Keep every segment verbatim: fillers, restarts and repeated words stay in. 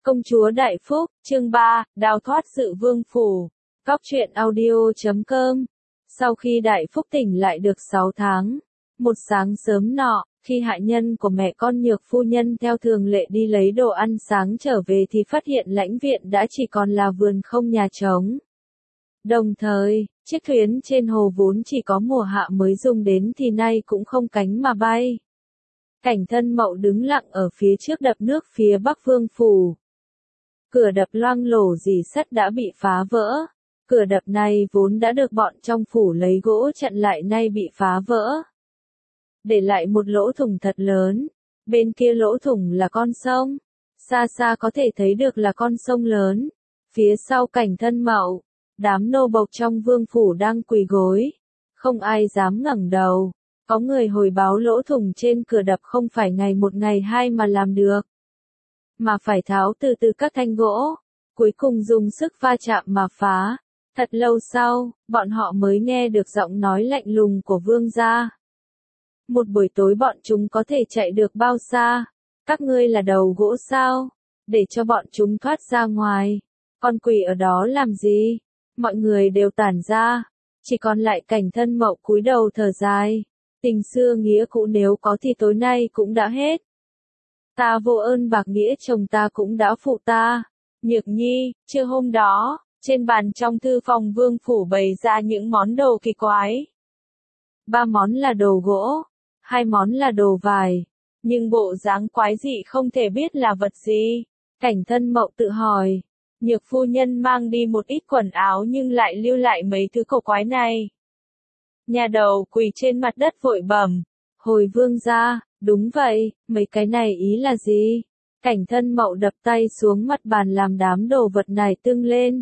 Công chúa Đại Phúc, chương ba, đào thoát sự vương phủ. Góc truyện audio chấm com. Sau khi Đại Phúc tỉnh lại được sáu tháng, một sáng sớm nọ, khi hạ nhân của mẹ con Nhược phu nhân theo thường lệ đi lấy đồ ăn sáng trở về thì phát hiện lãnh viện đã chỉ còn là vườn không nhà trống. Đồng thời, chiếc thuyền trên hồ vốn chỉ có mùa hạ mới dùng đến thì nay cũng không cánh mà bay. Cảnh Thân Mậu đứng lặng ở phía trước đập nước phía bắc vương phủ. Cửa đập loang lổ rỉ sắt đã bị phá vỡ. Cửa đập này vốn đã được bọn trong phủ lấy gỗ chặn lại nay bị phá vỡ, để lại một lỗ thủng thật lớn. Bên kia lỗ thủng là con sông. Xa xa có thể thấy được là con sông lớn. Phía sau Cảnh Thân Mậu, đám nô bộc trong vương phủ đang quỳ gối. Không ai dám ngẩng đầu. Có người hồi báo lỗ thủng trên cửa đập không phải ngày một ngày hai mà làm được, mà phải tháo từ từ các thanh gỗ, cuối cùng dùng sức va chạm mà phá. Thật lâu sau, bọn họ mới nghe được giọng nói lạnh lùng của vương gia. Một buổi tối bọn chúng có thể chạy được bao xa? Các ngươi là đầu gỗ sao? Để cho bọn chúng thoát ra ngoài. Con quỷ ở đó làm gì? Mọi người đều tản ra. Chỉ còn lại Cảnh Thân Mậu cúi đầu thở dài. Tình xưa nghĩa cũ nếu có thì tối nay cũng đã hết. Ta vô ơn bạc nghĩa chồng ta cũng đã phụ ta. Nhược Nhi, trưa hôm đó, trên bàn trong thư phòng vương phủ bày ra những món đồ kỳ quái. Ba món là đồ gỗ, hai món là đồ vải, nhưng bộ dáng quái dị không thể biết là vật gì. Cảnh Thân Mậu tự hỏi, Nhược phu nhân mang đi một ít quần áo nhưng lại lưu lại mấy thứ cổ quái này. Nhà đầu quỳ trên mặt đất vội bẩm, hồi vương gia, đúng vậy, mấy cái này ý là gì? Cảnh Thân Mậu đập tay xuống mặt bàn làm đám đồ vật này tưng lên.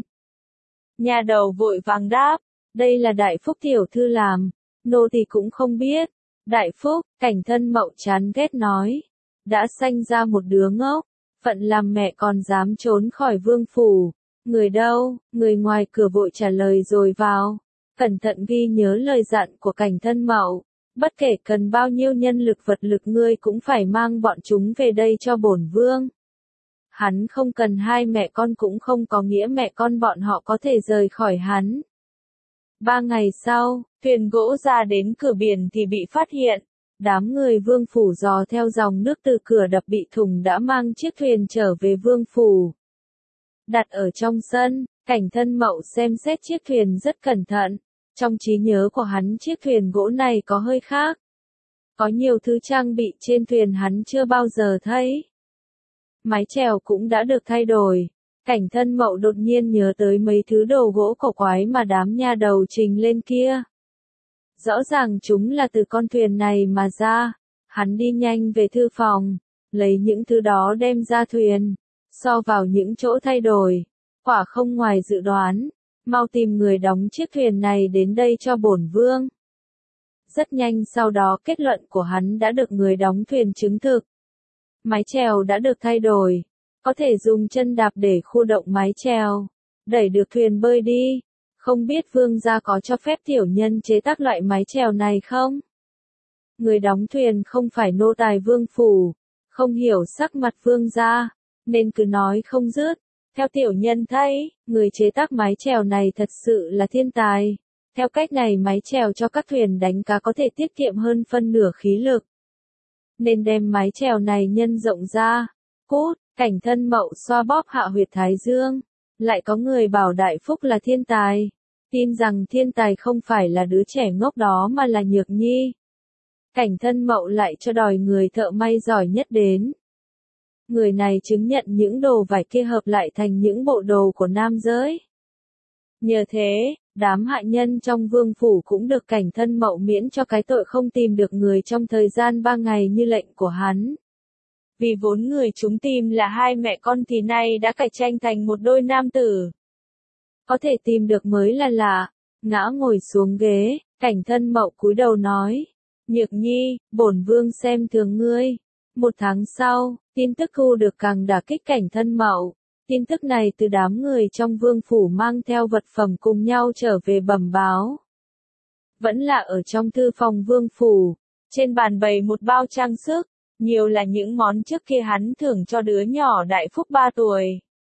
Nhà đầu vội vàng đáp, đây là Đại Phúc tiểu thư làm, nô thì cũng không biết. Đại Phúc, Cảnh Thân Mậu chán ghét nói, đã sanh ra một đứa ngốc, phận làm mẹ còn dám trốn khỏi vương phủ. Người đâu? Người ngoài cửa vội trả lời rồi vào. Cẩn thận ghi nhớ lời dặn của Cảnh Thân Mậu, bất kể cần bao nhiêu nhân lực vật lực ngươi cũng phải mang bọn chúng về đây cho bổn vương. Hắn không cần hai mẹ con cũng không có nghĩa mẹ con bọn họ có thể rời khỏi hắn. Ba ngày sau, thuyền gỗ ra đến cửa biển thì bị phát hiện. Đám người vương phủ dò theo dòng nước từ cửa đập bị thủng đã mang chiếc thuyền trở về vương phủ. Đặt ở trong sân, Cảnh Thân Mậu xem xét chiếc thuyền rất cẩn thận. Trong trí nhớ của hắn chiếc thuyền gỗ này có hơi khác. Có nhiều thứ trang bị trên thuyền hắn chưa bao giờ thấy. Mái chèo cũng đã được thay đổi. Cảnh Thân Mậu đột nhiên nhớ tới mấy thứ đồ gỗ cổ quái mà đám nha đầu trình lên kia. Rõ ràng chúng là từ con thuyền này mà ra. Hắn đi nhanh về thư phòng, lấy những thứ đó đem ra thuyền, so vào những chỗ thay đổi. Quả không ngoài dự đoán. Mau tìm người đóng chiếc thuyền này đến đây cho bổn vương. Rất nhanh sau đó kết luận của hắn đã được người đóng thuyền chứng thực. Mái chèo đã được thay đổi. Có thể dùng chân đạp để khu động mái chèo. Đẩy được thuyền bơi đi. Không biết vương gia có cho phép tiểu nhân chế tác loại mái chèo này không? Người đóng thuyền không phải nô tài vương phủ. Không hiểu sắc mặt vương gia, nên cứ nói không dứt. Theo tiểu nhân thấy, người chế tác mái chèo này thật sự là thiên tài. Theo cách này mái chèo cho các thuyền đánh cá có thể tiết kiệm hơn phân nửa khí lực. Nên đem mái chèo này nhân rộng ra. Cút, Cảnh Thân Mậu xoa bóp hạ huyệt thái dương. Lại có người bảo Đại Phúc là thiên tài. Tin rằng thiên tài không phải là đứa trẻ ngốc đó mà là Nhược Nhi. Cảnh Thân Mậu lại cho đòi người thợ may giỏi nhất đến. Người này chứng nhận những đồ vải kia hợp lại thành những bộ đồ của nam giới. Nhờ thế, đám hạ nhân trong vương phủ cũng được Cảnh Thân Mậu miễn cho cái tội không tìm được người trong thời gian ba ngày như lệnh của hắn. Vì vốn người chúng tìm là hai mẹ con thì nay đã cải tranh thành một đôi nam tử. Có thể tìm được mới là lạ. Ngã ngồi xuống ghế, Cảnh Thân Mậu cúi đầu nói, Nhược Nhi, bổn vương xem thường ngươi. Một tháng sau, tin tức thu được càng đả kích Cảnh Thân Mậu. Tin tức này từ đám người trong vương phủ mang theo vật phẩm cùng nhau trở về bẩm báo. Vẫn là ở trong thư phòng vương phủ, trên bàn bày một bao trang sức, nhiều là những món trước kia hắn thưởng cho đứa nhỏ Đại Phúc ba tuổi.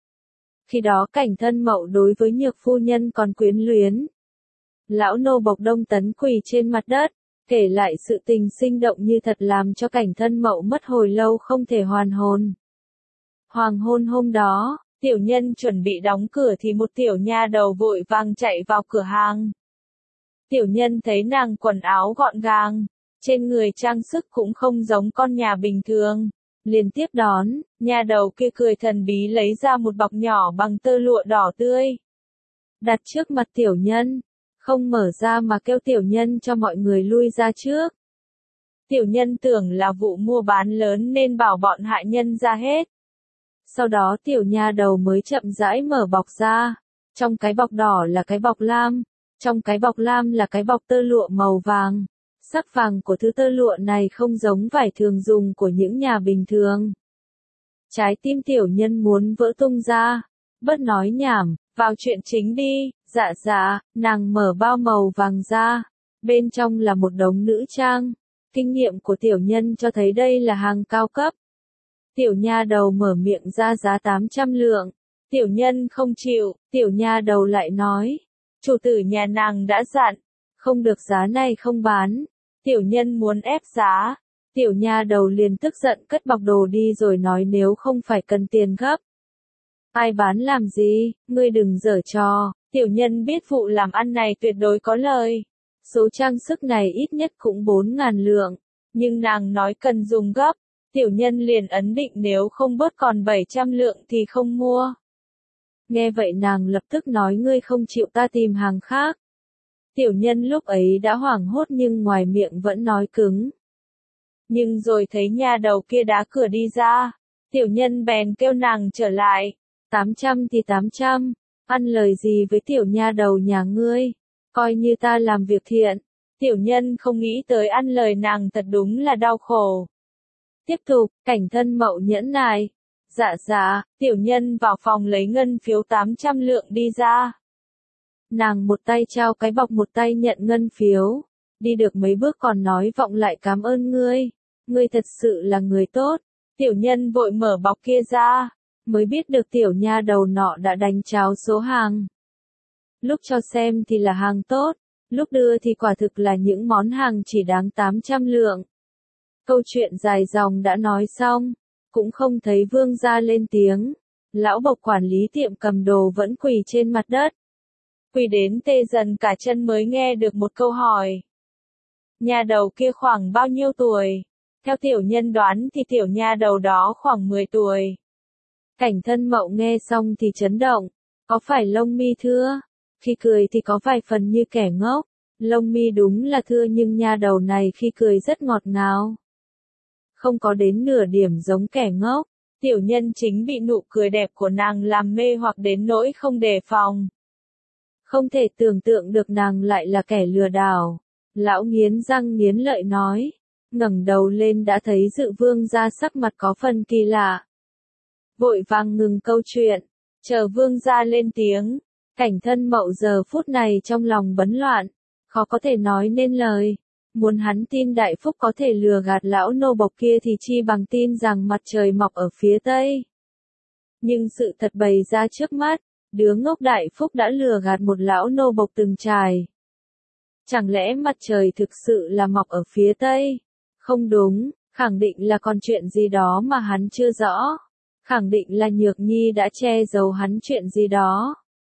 Khi đó Cảnh Thân Mậu đối với Nhược phu nhân còn quyến luyến. Lão nô bộc Đông Tấn quỳ trên mặt đất, kể lại sự tình sinh động như thật làm cho Cảnh Thân Mậu mất hồi lâu không thể hoàn hồn. Hoàng hôn hôm đó, tiểu nhân chuẩn bị đóng cửa thì một tiểu nha đầu vội vàng chạy vào cửa hàng. Tiểu nhân thấy nàng quần áo gọn gàng, trên người trang sức cũng không giống con nhà bình thường. Liền tiếp đón, nha đầu kia cười thần bí lấy ra một bọc nhỏ bằng tơ lụa đỏ tươi. Đặt trước mặt tiểu nhân, không mở ra mà kêu tiểu nhân cho mọi người lui ra trước. Tiểu nhân tưởng là vụ mua bán lớn nên bảo bọn hạ nhân ra hết. Sau đó tiểu nha đầu mới chậm rãi mở bọc ra. Trong cái bọc đỏ là cái bọc lam, trong cái bọc lam là cái bọc tơ lụa màu vàng. Sắc vàng của thứ tơ lụa này không giống vải thường dùng của những nhà bình thường. Trái tim tiểu nhân muốn vỡ tung ra. Bớt nói nhảm, vào chuyện chính đi. Dạ dạ, nàng mở bao màu vàng ra. Bên trong là một đống nữ trang. Kinh nghiệm của tiểu nhân cho thấy đây là hàng cao cấp. Tiểu nha đầu mở miệng ra giá tám trăm lượng. Tiểu nhân không chịu, tiểu nha đầu lại nói. Chủ tử nhà nàng đã dặn, không được giá này không bán. Tiểu nhân muốn ép giá. Tiểu nha đầu liền tức giận cất bọc đồ đi rồi nói nếu không phải cần tiền gấp. Ai bán làm gì, ngươi đừng giở trò. Tiểu nhân biết vụ làm ăn này tuyệt đối có lời. Số trang sức này ít nhất cũng bốn ngàn lượng. Nhưng nàng nói cần dùng gấp. Tiểu nhân liền ấn định nếu không bớt còn bảy trăm lượng thì không mua. Nghe vậy nàng lập tức nói ngươi không chịu ta tìm hàng khác. Tiểu nhân lúc ấy đã hoảng hốt nhưng ngoài miệng vẫn nói cứng. Nhưng rồi thấy nha đầu kia đá cửa đi ra. Tiểu nhân bèn kêu nàng trở lại. Tám trăm thì tám trăm. Ăn lời gì với tiểu nha đầu nhà ngươi. Coi như ta làm việc thiện. Tiểu nhân không nghĩ tới ăn lời nàng thật đúng là đau khổ. Tiếp tục, Cảnh Thân Mậu nhẫn nại. Dạ dạ, tiểu nhân vào phòng lấy ngân phiếu tám trăm lượng đi ra. Nàng một tay trao cái bọc một tay nhận ngân phiếu. Đi được mấy bước còn nói vọng lại cảm ơn ngươi. Ngươi thật sự là người tốt. Tiểu nhân vội mở bọc kia ra. Mới biết được tiểu nha đầu nọ đã đánh tráo số hàng. Lúc cho xem thì là hàng tốt. Lúc đưa thì quả thực là những món hàng chỉ đáng tám trăm lượng. Câu chuyện dài dòng đã nói xong. Cũng không thấy vương gia lên tiếng. Lão bộc quản lý tiệm cầm đồ vẫn quỳ trên mặt đất. Quỳ đến tê dần cả chân mới nghe được một câu hỏi. Nhà đầu kia khoảng bao nhiêu tuổi? Theo tiểu nhân đoán thì tiểu nha đầu đó khoảng mười tuổi. Cảnh Thân Mậu nghe xong thì chấn động. Có phải lông mi thưa? Khi cười thì có vài phần như kẻ ngốc. Lông mi đúng là thưa nhưng nha đầu này khi cười rất ngọt ngào. Không có đến nửa điểm giống kẻ ngốc. Tiểu nhân chính bị nụ cười đẹp của nàng làm mê hoặc đến nỗi không đề phòng. Không thể tưởng tượng được nàng lại là kẻ lừa đảo. Lão nghiến răng nghiến lợi nói. Ngẩng đầu lên đã thấy Dự vương gia sắc mặt có phần kỳ lạ. Vội vàng ngừng câu chuyện. Chờ vương gia lên tiếng. Cảnh Thân Mậu giờ phút này trong lòng bấn loạn. Khó có thể nói nên lời. Muốn hắn tin Đại Phúc có thể lừa gạt lão nô bộc kia thì chi bằng tin rằng mặt trời mọc ở phía tây. Nhưng sự thật bày ra trước mắt. Đứa ngốc Đại Phúc đã lừa gạt một lão nô bộc từng trải. Chẳng lẽ mặt trời thực sự là mọc ở phía tây? Không đúng, khẳng định là còn chuyện gì đó mà hắn chưa rõ. Khẳng định là Nhược Nhi đã che giấu hắn chuyện gì đó.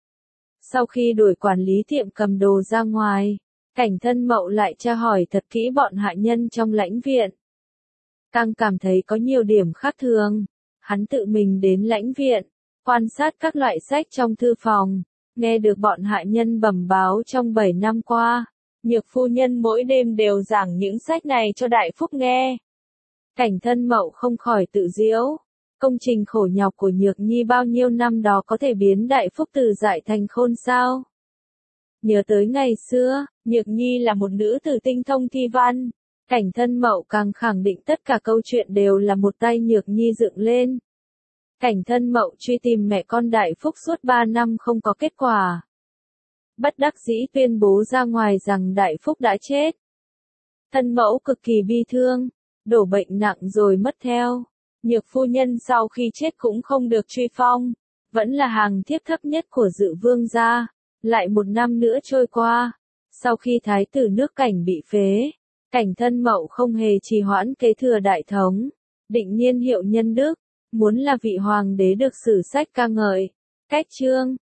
Sau khi đuổi quản lý tiệm cầm đồ ra ngoài, Cảnh Thân Mậu lại tra hỏi thật kỹ bọn hạ nhân trong lãnh viện. Càng cảm thấy có nhiều điểm khác thường. Hắn tự mình đến lãnh viện, quan sát các loại sách trong thư phòng, nghe được bọn hạ nhân bẩm báo trong bảy năm qua. Nhược phu nhân mỗi đêm đều giảng những sách này cho Đại Phúc nghe. Cảnh Thân Mậu không khỏi tự giễu. Công trình khổ nhọc của Nhược Nhi bao nhiêu năm đó có thể biến Đại Phúc từ dại thành khôn sao? Nhớ tới ngày xưa, Nhược Nhi là một nữ tử tinh thông thi văn. Cảnh Thân Mậu càng khẳng định tất cả câu chuyện đều là một tay Nhược Nhi dựng lên. Cảnh Thân Mậu truy tìm mẹ con Đại Phúc suốt ba năm không có kết quả. Bất đắc dĩ tuyên bố ra ngoài rằng Đại Phúc đã chết. Thân mẫu cực kỳ bi thương, đổ bệnh nặng rồi mất theo. Nhược phu nhân sau khi chết cũng không được truy phong, vẫn là hàng thiếp thấp nhất của Dự Vương gia. Lại một năm nữa trôi qua, sau khi thái tử nước Cảnh bị phế, Cảnh Thân Mậu không hề trì hoãn kế thừa đại thống, định niên hiệu nhân đức, muốn là vị hoàng đế được sử sách ca ngợi. Cách chương